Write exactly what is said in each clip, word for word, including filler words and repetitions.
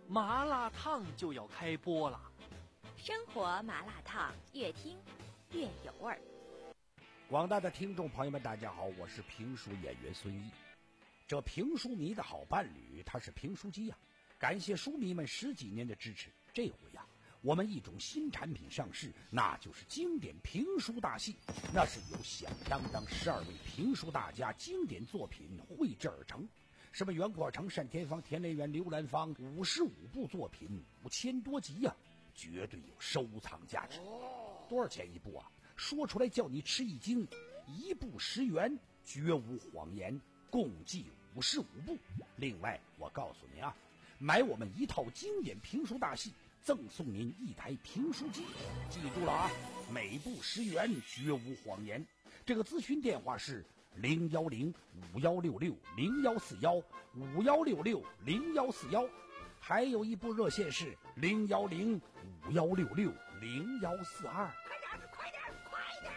麻辣烫就要开播了。 生活麻辣烫，越听越有味儿。 广大的听众朋友们，大家好，我是评书演员孙毅。这评书迷的好伴侣，他是评书机呀、啊！感谢书迷们十几年的支持。这回呀、啊，我们一种新产品上市，那就是经典评书大戏。那是由响当当十二位评书大家经典作品绘制而成。什么袁阔成、单田芳、田连元、刘兰芳，五十五部作品，五千多集呀、啊，绝对有收藏价值。多少钱一部啊？说出来叫你吃一惊，一部十元，绝无谎言，共计五十五部。另外，我告诉您啊，买我们一套经典评书大戏，赠送您一台评书机。记住了啊，每部十元，绝无谎言。这个咨询电话是零幺零五幺六六零幺四幺五幺六六零幺四幺，还有一部热线是零幺零五幺六六零幺四二。 快点，快点！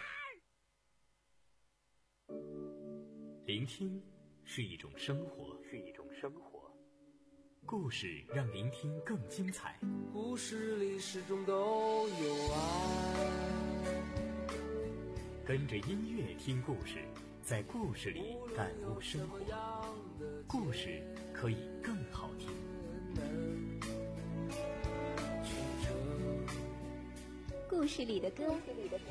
聆听是一种生活，是一种生活。故事让聆听更精彩。 故事里始终都有爱。 跟着音乐听故事，在故事里感悟生活。故事可以更好听。 故事里的歌，故事里的歌。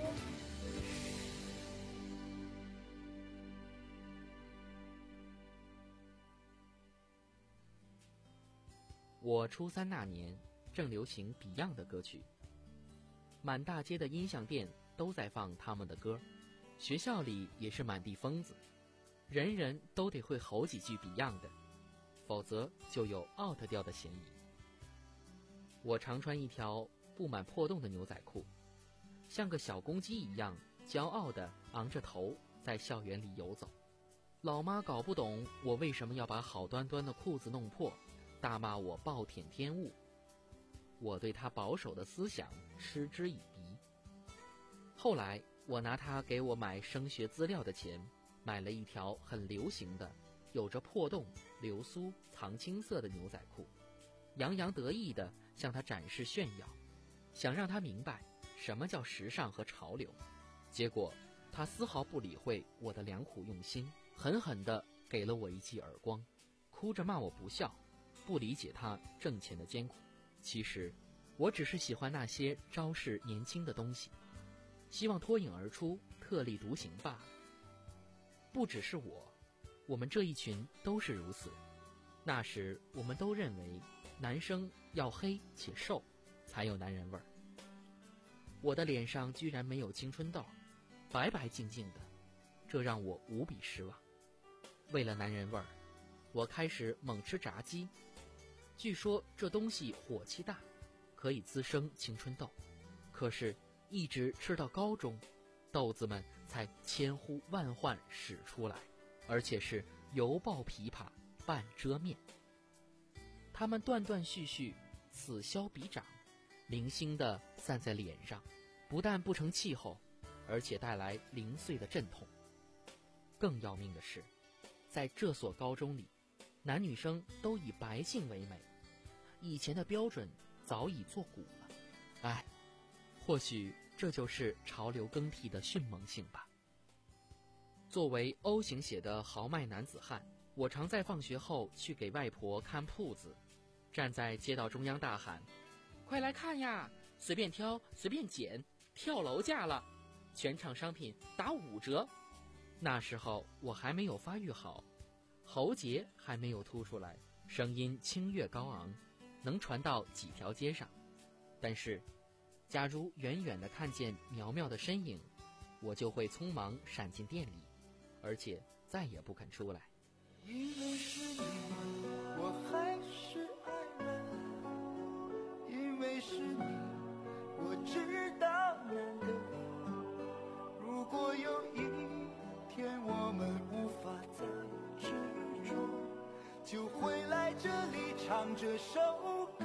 我初三那年，正流行 Beyond 的歌曲，满大街的音像店都在放他们的歌，学校里也是满地疯子，人人都得会吼几句 Beyond 的，否则就有 out 掉的嫌疑。我常穿一条布满破洞的牛仔裤，像个小公鸡一样骄傲地昂着头在校园里游走。老妈搞不懂我为什么要把好端端的裤子弄破，大骂我暴殄天物。我对她保守的思想嗤之以鼻。后来我拿她给我买升学资料的钱，买了一条很流行的有着破洞、流苏、藏青色的牛仔裤，洋洋得意地向她展示炫耀，想让她明白什么叫时尚和潮流。结果她丝毫不理会我的良苦用心，狠狠地给了我一记耳光，哭着骂我不孝，不理解她挣钱的艰苦。其实我只是喜欢那些招式年轻的东西，希望脱颖而出，特立独行罢了。不只是我，我们这一群都是如此。那时我们都认为男生要黑且瘦才有男人味儿。我的脸上居然没有青春痘，白白净净的，这让我无比失望。为了男人味儿，我开始猛吃炸鸡，据说这东西火气大，可以滋生青春痘。可是一直吃到高中，豆子们才千呼万唤使出来，而且是油爆琵琶半遮面。它们断断续续，此消彼长，零星地散在脸上，不但不成气候，而且带来零碎的阵痛。更要命的是，在这所高中里，男女生都以白净为美，以前的标准早已作古了。唉，或许这就是潮流更替的迅猛性吧。作为 O 型血的豪迈男子汉，我常在放学后去给外婆看铺子，站在街道中央大喊：快来看呀，随便挑随便捡，跳楼价了，全场商品打五折。那时候我还没有发育好，喉结还没有凸出来，声音清越高昂，能传到几条街上。但是假如远远地看见苗苗的身影，我就会匆忙闪进店里，而且再也不肯出来。 因为是你，我还是爱了，因为是你，我知道难得。如果有一天我们无法再执着，就会来这里唱这首歌。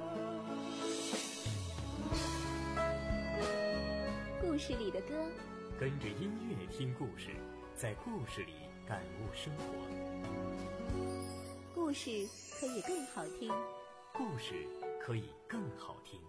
故事里的歌， 跟着音乐听故事，在故事里感悟生活。 故事可以更好听。 故事可以更好听。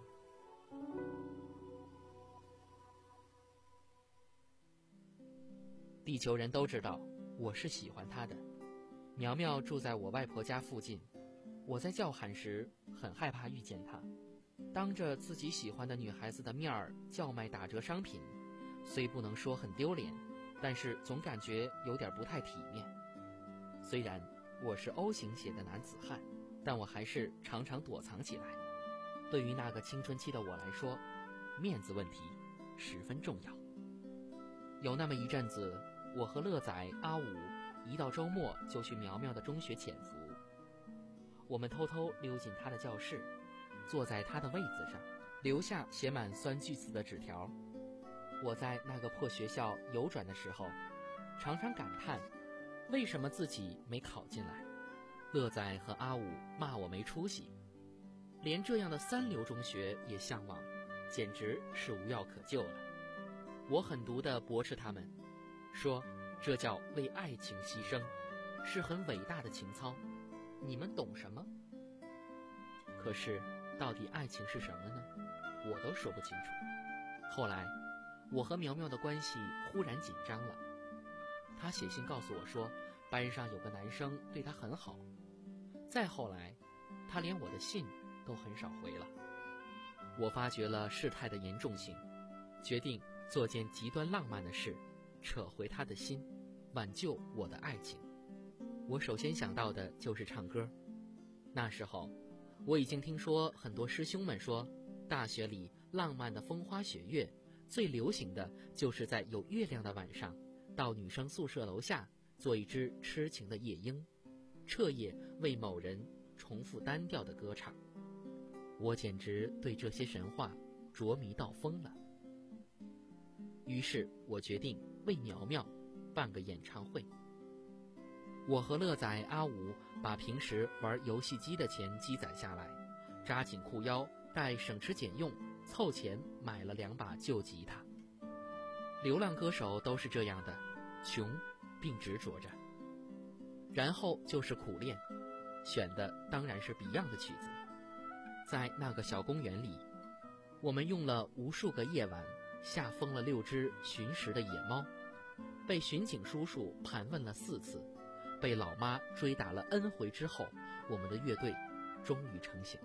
地球人都知道我是喜欢她的。苗苗住在我外婆家附近，我在叫喊时很害怕遇见她。当着自己喜欢的女孩子的面儿叫卖打折商品，虽不能说很丢脸，但是总感觉有点不太体面。虽然我是 O 型血的男子汉，但我还是常常躲藏起来。对于那个青春期的我来说，面子问题十分重要。有那么一阵子，我和乐仔、阿五一到周末就去苗苗的中学潜伏。我们偷偷溜进他的教室，坐在他的位子上，留下写满酸句子的纸条。我在那个破学校游转的时候，常常感叹为什么自己没考进来。乐仔和阿五骂我没出息，连这样的三流中学也向往，简直是无药可救了。我狠毒地驳斥他们，说这叫为爱情牺牲，是很伟大的情操，你们懂什么？可是到底爱情是什么呢？我都说不清楚。后来我和苗苗的关系忽然紧张了，他写信告诉我说班上有个男生对他很好。再后来他连我的信都很少回了。我发觉了事态的严重性，决定做件极端浪漫的事，扯回他的心，挽救我的爱情。我首先想到的就是唱歌。那时候我已经听说很多师兄们说，大学里浪漫的风花雪月最流行的就是在有月亮的晚上，到女生宿舍楼下做一只痴情的夜莺，彻夜为某人重复单调的歌唱。我简直对这些神话着迷到疯了。于是我决定为苗苗办个演唱会。我和乐仔、阿五把平时玩游戏机的钱积攒下来，扎紧裤腰，待省吃俭用，凑钱买了两把旧吉他。流浪歌手都是这样的，穷并执着着。然后就是苦练，选的当然是 Beyond 的曲子。在那个小公园里，我们用了无数个夜晚吓疯了六只寻食的野猫，被巡警叔叔盘问了四次，被老妈追打了 N 回之后，我们的乐队终于成型了。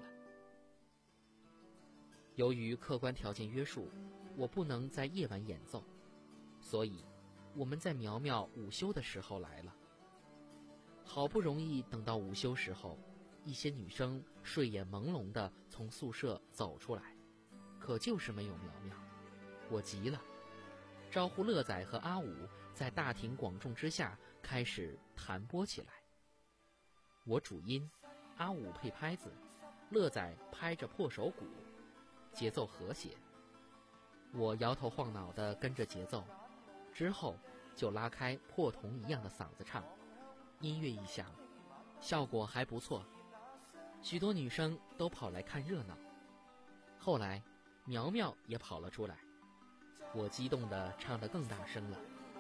由于客观条件约束，我不能在夜晚演奏，所以我们在苗苗午休的时候来了。好不容易等到午休时候，一些女生睡眼朦胧地从宿舍走出来，可就是没有苗苗。我急了，招呼乐仔和阿五在大庭广众之下开始弹拨起来。我主音，阿五配拍子，乐仔拍着破手鼓，节奏和谐。我摇头晃脑地跟着节奏，之后就拉开破铜一样的嗓子唱。音乐一响，效果还不错，许多女生都跑来看热闹。后来苗苗也跑了出来，我激动地唱得更大声了。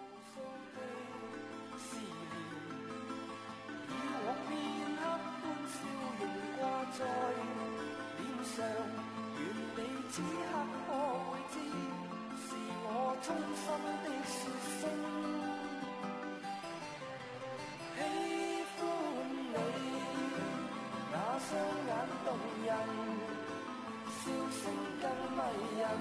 雙眼動人，笑聲更迷人，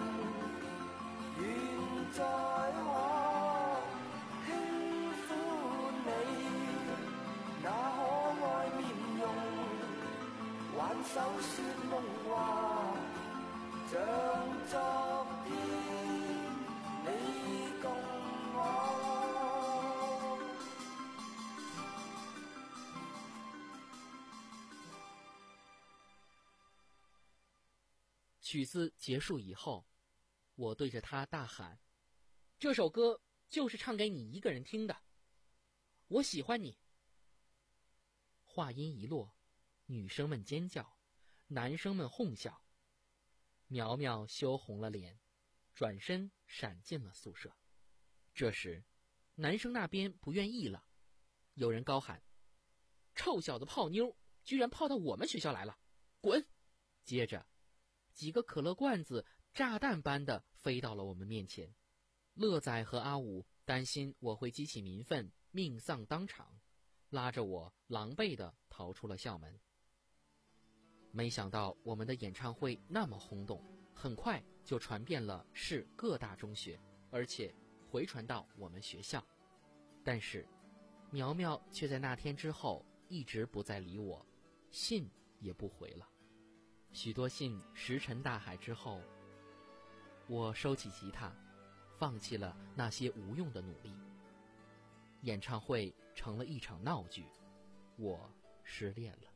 願在我輕撫你那可愛面容，挽手說夢話，像昨天你共我。 曲子结束以后，我对着他大喊，这首歌就是唱给你一个人听的，我喜欢你。话音一落，女生们尖叫，男生们哄笑。苗苗羞红了脸，转身闪进了宿舍。这时男生那边不愿意了，有人高喊，臭小子泡妞居然泡到我们学校来了，滚！ 接着，几个可乐罐子炸弹般的飞到了我们面前。乐仔和阿五担心我会激起民愤，命丧当场，拉着我狼狈地逃出了校门。没想到我们的演唱会那么轰动，很快就传遍了市各大中学，而且回传到我们学校。但是苗苗却在那天之后一直不再理我，信也不回了。许多信石沉大海之后，我收起吉他，放弃了那些无用的努力。演唱会成了一场闹剧，我失恋了。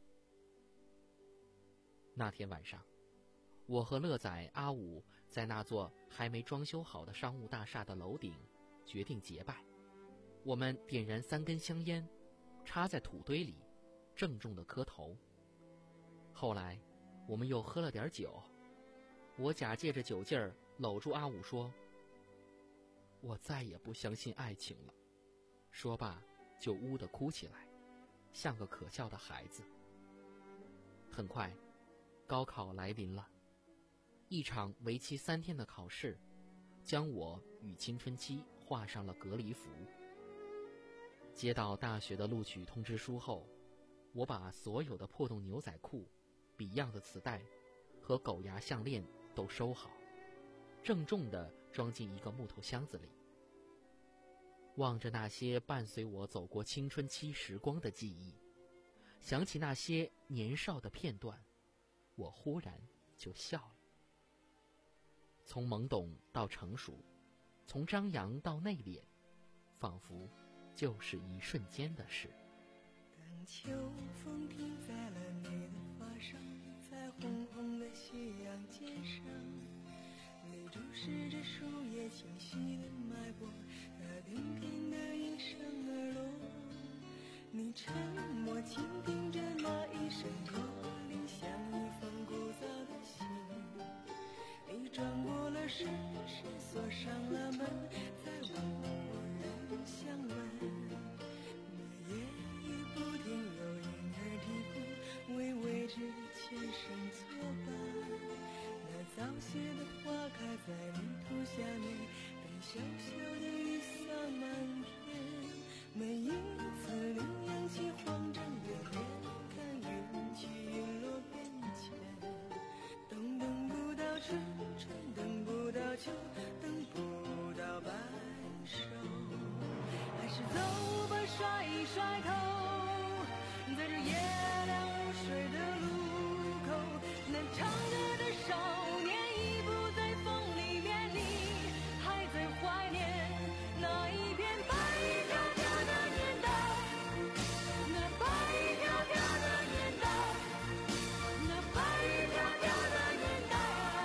那天晚上，我和乐仔、阿五在那座还没装修好的商务大厦的楼顶决定结拜。我们点燃三根香烟，插在土堆里，郑重地磕头。后来我们又喝了点酒，我假借着酒劲儿搂住阿五说：“我再也不相信爱情了。”说罢就呜地哭起来，像个可笑的孩子。很快高考来临了，一场为期三天的考试将我与青春期画上了隔离符。接到大学的录取通知书后，我把所有的破洞牛仔裤、Beyond 的磁带和狗牙项链都收好，郑重地装进一个木头箱子里。望着那些伴随我走过青春期时光的记忆，想起那些年少的片段，我忽然就笑了。从懵懂到成熟，从张扬到内敛，仿佛就是一瞬间的事。 当秋风停在了你的发上，在红红的夕阳肩上，你注视着树叶清晰的脉搏，它翩翩地应声而落。你沉默倾听着那一声驼铃，像一封枯燥的信。你转过了身，是锁上了门，再无人相问。那夜雨不停有婴儿啼哭，微微之前生作伴。那早谢的花开在泥土下面，等小小的雨洒满天。每一次羚羊起黄整月脸，看云起云落变迁。冬等不到春，春等不到秋，等不到白首。还是走吧，甩一甩头，在这夜凉如水的路口，那唱歌的少年已不在风里面，你还在怀念那一片白衣飘飘的年代，那白衣飘飘的年代，那白衣飘飘的年代，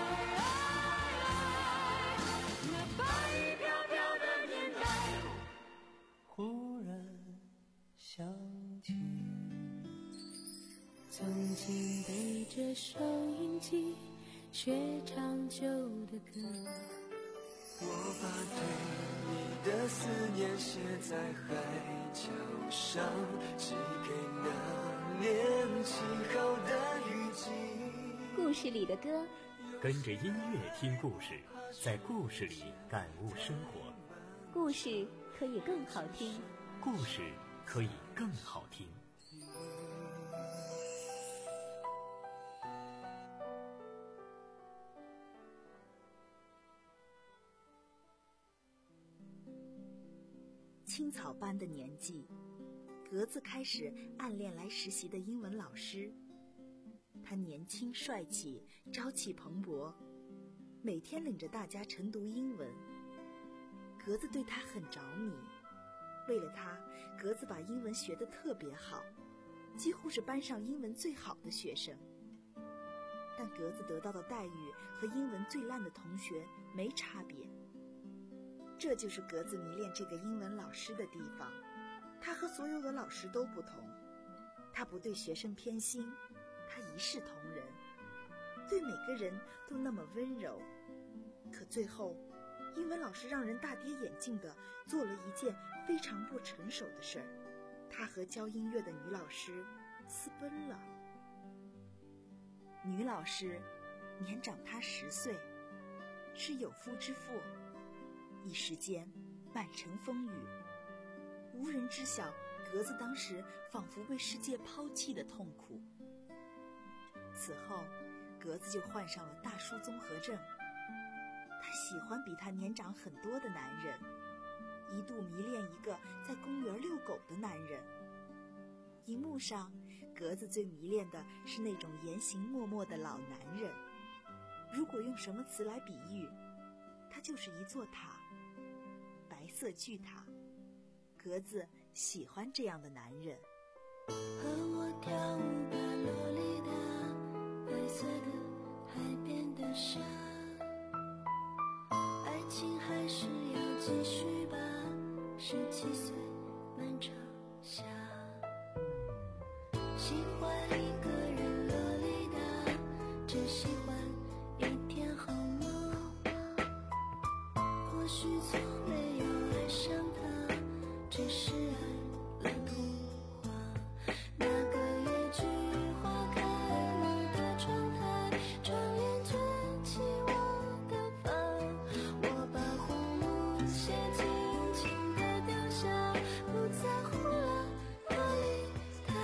那白衣飘飘的年代。忽然想起曾经背着收音机学唱旧的歌， 我把对你的思念写在海角上，寄给那年轻后的雨季。 故事里的歌， 跟着音乐听故事，在故事里感悟生活。 故事可以更好听， 故事可以更好听。 青草般的年纪，格子开始暗恋来实习的英文老师。他年轻帅气，朝气蓬勃，每天领着大家晨读英文。格子对他很着迷，为了他，格子把英文学得特别好，几乎是班上英文最好的学生。但格子得到的待遇和英文最烂的同学没差别。这就是格子迷恋这个英文老师的地方，他和所有的老师都不同，他不对学生偏心，他一视同仁，对每个人都那么温柔。可最后，英文老师让人大跌眼镜的做了一件非常不成熟的事儿，他和教音乐的女老师私奔了。 女老师年长他十岁，是有夫之妇，一时间满城风雨，无人知晓格子当时仿佛被世界抛弃的痛苦。此后，格子就患上了大叔综合症，他喜欢比他年长很多的男人，一度迷恋一个在公园遛狗的男人。荧幕上，格子最迷恋的是那种言行默默的老男人，如果用什么词来比喻，他就是一座塔，白色巨塔。格子喜欢这样的男人。 和我跳舞吧，洛丽塔，白色的海边的沙，爱情还是要继续吧，十七岁漫长夏，喜欢一个人，洛丽塔，只喜欢一天好吗？或许从没有爱上他，只是爱了童话。那个夜菊花开了的窗台，窗帘卷起我的发，我把红舞鞋轻轻地丢下，不在乎了洛丽塔。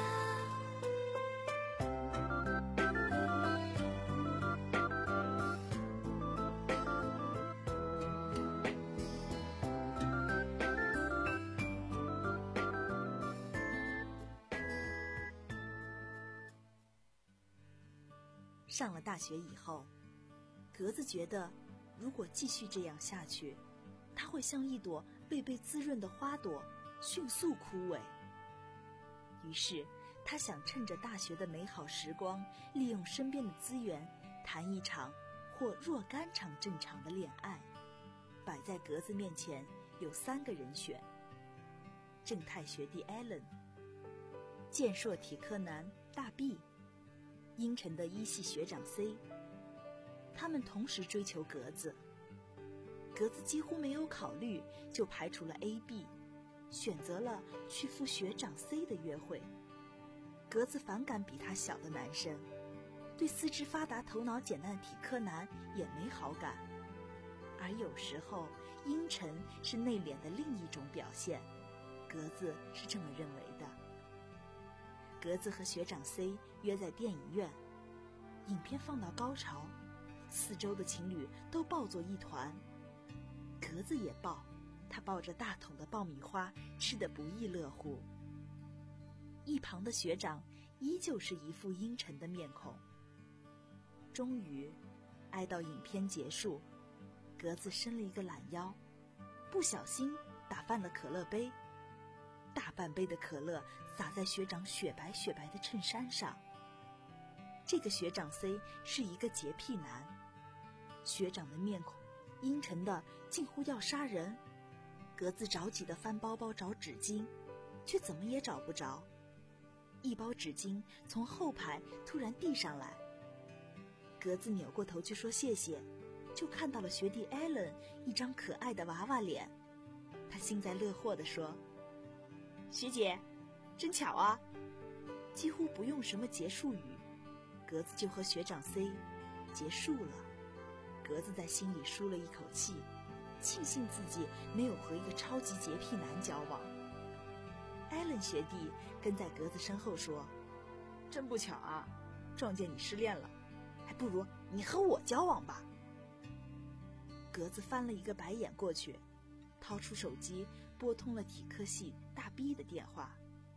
上了大学以后，格子觉得如果继续这样下去，他会像一朵未被滋润的花朵，迅速枯萎。于是他想趁着大学的美好时光，利用身边的资源，谈一场或若干场正常的恋爱。摆在格子面前有三个人选：正太学弟 Allen， 健硕体科男大 B，阴沉的一系学长 C， 他们同时追求格子。格子几乎没有考虑，就排除了 A、B， 选择了去赴学长 C 的约会。格子反感比他小的男生，对四肢发达、头脑简单的体科男也没好感。而有时候，阴沉是内敛的另一种表现，格子是这么认为的。格子和学长 C 约在电影院，影片放到高潮，四周的情侣都抱作一团，格子也抱，他抱着大桶的爆米花，吃得不亦乐乎。一旁的学长依旧是一副阴沉的面孔。终于，挨到影片结束，格子伸了一个懒腰，不小心打翻了可乐杯，大半杯的可乐洒在学长雪白雪白的衬衫上。这个学长 C 是一个洁癖男，学长的面孔阴沉的近乎要杀人。格子着急地翻包包找纸巾，却怎么也找不着。一包纸巾从后排突然递上来，格子扭过头去说谢谢，就看到了学弟 Allen 一张可爱的娃娃脸。他幸灾乐祸地说：学姐，真巧啊！几乎不用什么结束语，格子就和学长 C 结束了。格子在心里舒了一口气，庆幸自己没有和一个超级洁癖男交往。艾伦学弟跟在格子身后说：真不巧啊，撞见你失恋了，还不如你和我交往吧。格子翻了一个白眼过去，掏出手机拨通了体科系大 B 的电话。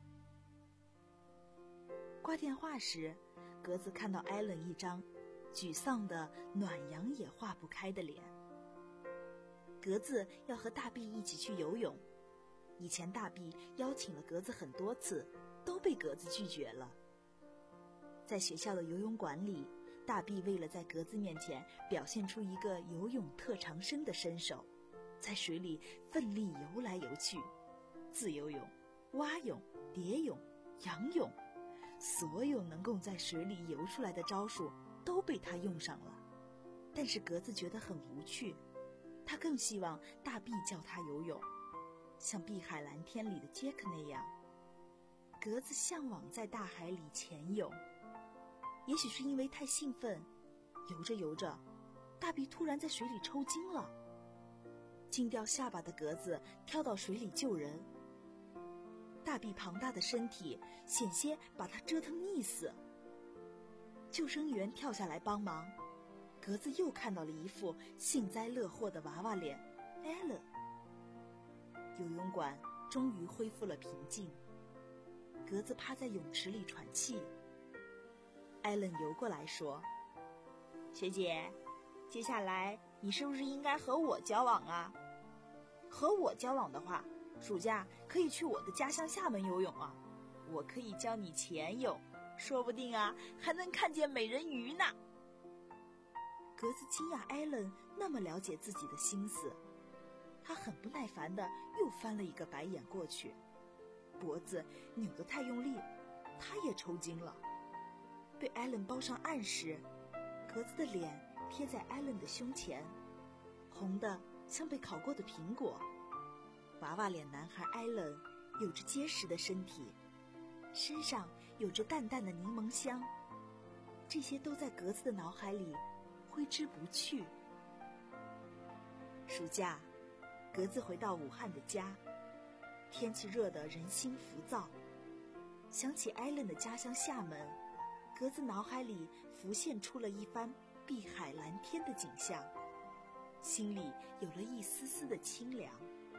挂电话时，格子看到艾伦一张沮丧的暖阳也化不开的脸。格子要和大 B 一起去游泳，以前大 B 邀请了格子很多次，都被格子拒绝了。在学校的游泳馆里，大 B 为了在格子面前表现出一个游泳特长生的身手，在水里奋力游来游去，自由泳、蛙泳、蝶泳、仰泳，所有能够在水里游出来的招数都被他用上了。但是格子觉得很无趣，他更希望大 B 教他游泳，像《碧海蓝天》里的杰克那样。格子向往在大海里潜泳， 也许是因为太兴奋，游着游着，大臂突然在水里抽筋了。惊掉下巴的格子跳到水里救人，大臂庞大的身体险些把他折腾溺死。救生员跳下来帮忙，格子又看到了一副幸灾乐祸的娃娃脸艾伦。游泳馆终于恢复了平静，格子趴在泳池里喘气。艾伦游过来说：学姐，接下来你是不是应该和我交往啊？和我交往的话，暑假可以去我的家乡厦门游泳啊，我可以教你潜泳，说不定啊还能看见美人鱼呢。格子惊讶艾伦那么了解自己的心思，他很不耐烦地又翻了一个白眼过去，脖子扭得太用力，他也抽筋了。被艾伦抱上岸时，格子的脸贴在艾伦的胸前，红的像被烤过的苹果。娃娃脸男孩艾伦有着结实的身体，身上有着淡淡的柠檬香，这些都在格子的脑海里挥之不去。暑假，格子回到武汉的家，天气热得人心浮躁。想起艾伦的家乡厦门，格子脑海里浮现出了一番碧海蓝天的景象，心里有了一丝丝的清凉。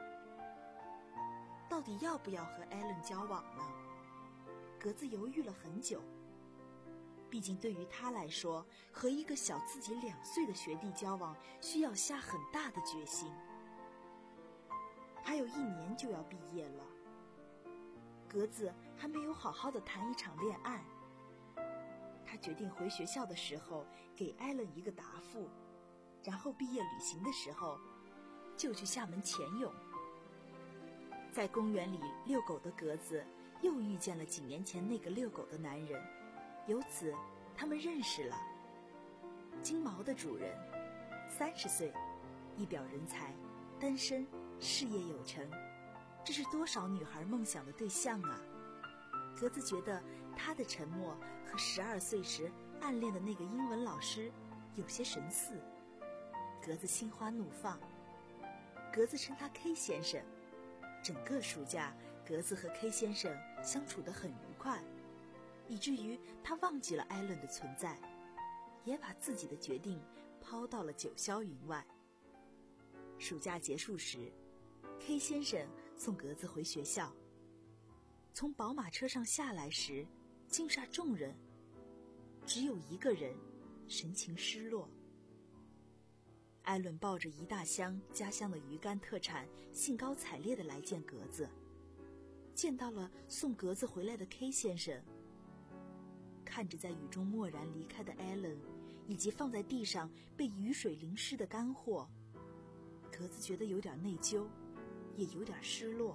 到底要不要和艾伦交往呢？格子犹豫了很久。毕竟对于他来说，和一个小自己两岁的学弟交往，需要下很大的决心。还有一年就要毕业了，格子还没有好好的谈一场恋爱。他决定回学校的时候给艾伦一个答复，然后毕业旅行的时候就去厦门潜泳。在公园里遛狗的格子又遇见了几年前那个遛狗的男人，由此他们认识了。金毛的主人，三十岁，一表人才，单身，事业有成，这是多少女孩梦想的对象啊！格子觉得他的沉默和十二岁时暗恋的那个英文老师有些神似。格子心花怒放，格子称他 K 先生。整个暑假，格子和 K 先生相处得很愉快，以至于他忘记了艾伦的存在，也把自己的决定抛到了九霄云外。暑假结束时， K 先生送格子回学校。从宝马车上下来时，惊煞众人，只有一个人神情失落。艾伦抱着一大箱家乡的鱼干特产，兴高采烈地来见格子。见到了送格子回来的 K 先生，看着在雨中蓦然离开的艾伦，以及放在地上被雨水淋湿的干货，格子觉得有点内疚，也有点失落。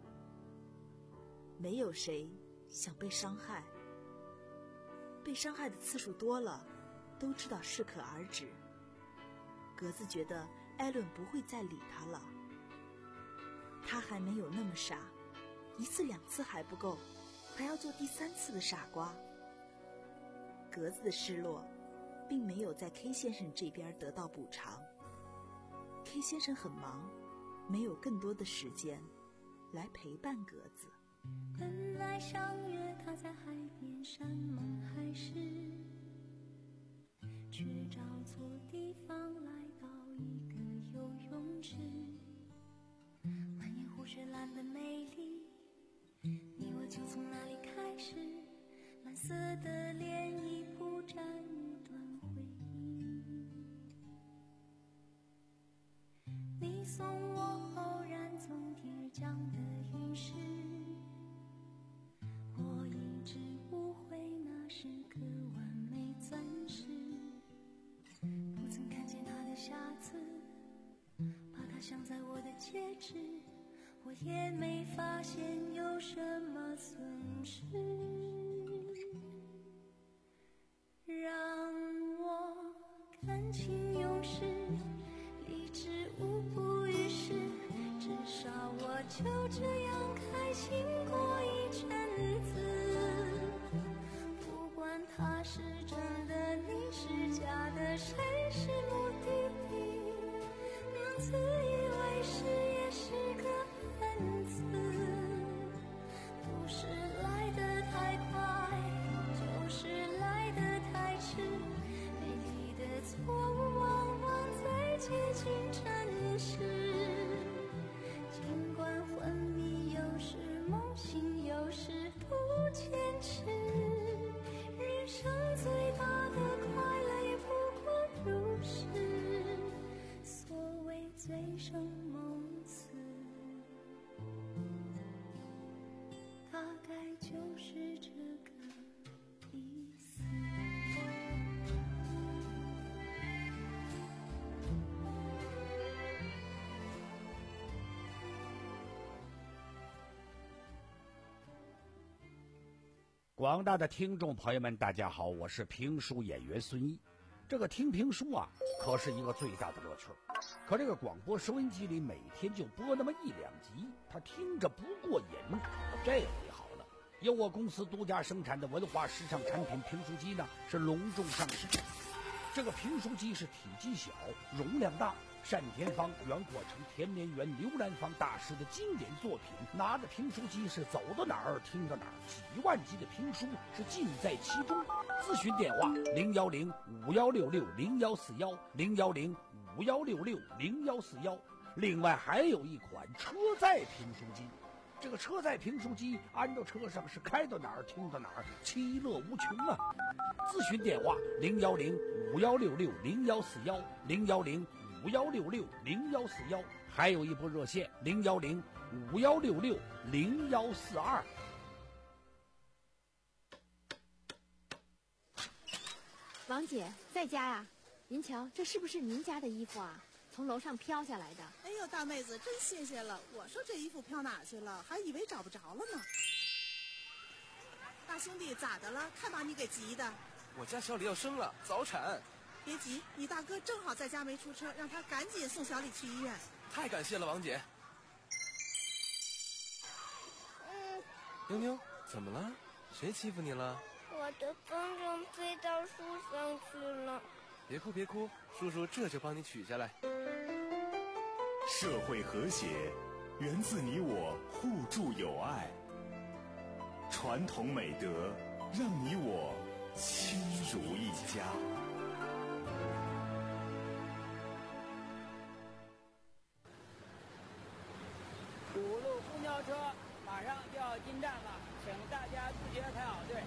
没有谁想被伤害，被伤害的次数多了，都知道适可而止。格子觉得艾伦不会再理他了，他还没有那么傻，一次两次还不够，还要做第三次的傻瓜。格子的失落并没有在 K 先生这边得到补偿， K 先生很忙，没有更多的时间来陪伴格子。 本来相约他在海边山盟海誓，却找错地方来到一个游泳池。满眼湖水蓝的美丽，你我就从那里开始，蓝色的涟漪铺展一段回忆。你送我偶然从天而降的陨石，我一直误会那是颗完美钻石，不曾看见它的瑕疵，把它镶在我的戒指，我也没发现有什么损失。让我感情用事，理智无补于事，至少我就这样开心过一阵子。不管它是真自以为是也是个恩赐，不是来得太快，就是来得太迟，美丽的错误往往最接近真实，尽管昏迷有时梦醒有时不坚持，人生最大的快乐也不过如是，所谓醉生梦死，大概就是这个意思。 广大的听众朋友们，大家好，我是评书演员孙一。这个听评书啊，可是一个最大的乐趣。可这个广播收音机里每天就播那么一两集，他听着不过瘾。这回好了，由我公司独家生产的文化时尚产品评书机呢，是隆重上市。这个评书机是体积小，容量大，单田芳、袁国成、田连元、刘兰芳大师的经典作品，拿着评书机是走到哪儿听到哪儿，几万集的评书是尽在其中。咨询电话零幺零五幺六六零幺四幺零幺零五幺六六零幺四幺。另外还有一款车载评书机，这个车载评书机安到车上是开到哪儿听到哪儿，其乐无穷啊！咨询电话零幺零五幺六六零幺四幺零幺零五幺六六零幺四幺，还有一部热线零幺零五幺六六零幺四二。 王姐在家呀？您瞧，这是不是您家的衣服啊？从楼上飘下来的。 哎呦，大妹子真新鲜了！我说这衣服飘哪去了，还以为找不着了呢。大兄弟咋的了？看把你给急的。 我家小李要生了，早产。 别急，你大哥正好在家没出车，让他赶紧送小李去医院。 太感谢了，王姐。 嗯， 妞妞，怎么了？谁欺负你了？ 我的风筝飞到树上去了。 别哭别哭，叔叔这就帮你取下来。 社会和谐源自你我互助友爱，传统美德让你我亲如一家。 五路公交车马上就要进站了，请大家自觉排好队。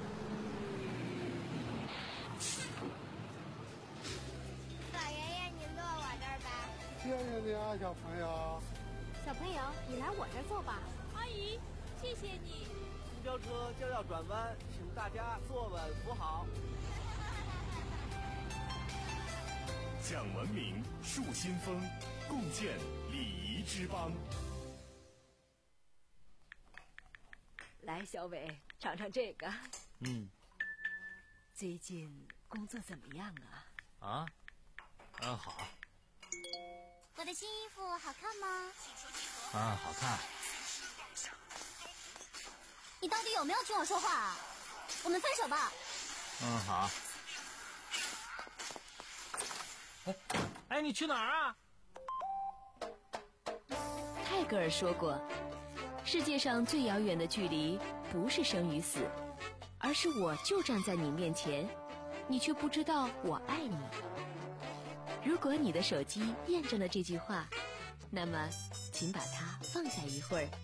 老爷爷，您坐我这儿吧。 谢谢你啊，小朋友。 小朋友，你来我这儿坐吧。 阿姨，谢谢你。 公交车就要转弯，请大家坐稳扶好。 讲文明，树新风，共建礼仪之邦。 来，小伟，尝尝这个。 嗯。 最近工作怎么样啊？ 啊，嗯，好。 我的新衣服好看吗？ 啊，好看。 你到底有没有听我说话啊？我们分手吧。 嗯，好。哎，哎，你去哪儿啊？ 泰戈尔说过，世界上最遥远的距离不是生与死，而是我就站在你面前，你却不知道我爱你。如果你的手机验证了这句话，那么请把它放下一会儿。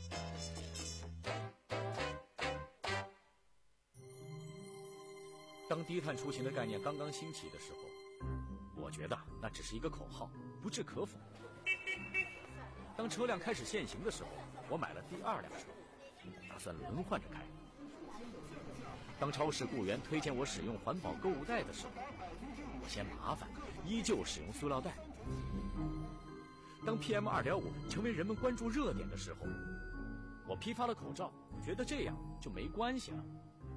当低碳出行的概念刚刚兴起的时候，我觉得那只是一个口号，不置可否。当车辆开始限行的时候，我买了第二辆车，打算轮换着开。当超市雇员推荐我使用环保购物袋的时候，我嫌麻烦，依旧使用塑料袋。当 P M 二点五 成为人们关注热点的时候，我批发了口罩，觉得这样就没关系了。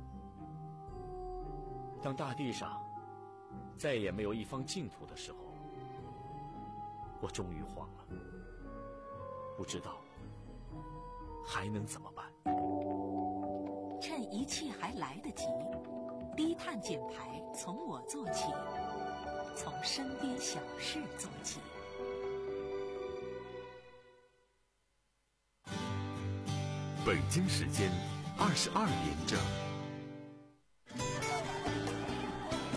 当大地上再也没有一方净土的时候，我终于慌了，不知道还能怎么办。 趁一切还来得及，低碳减排从我做起，从身边小事做起。 北京时间二十二点整。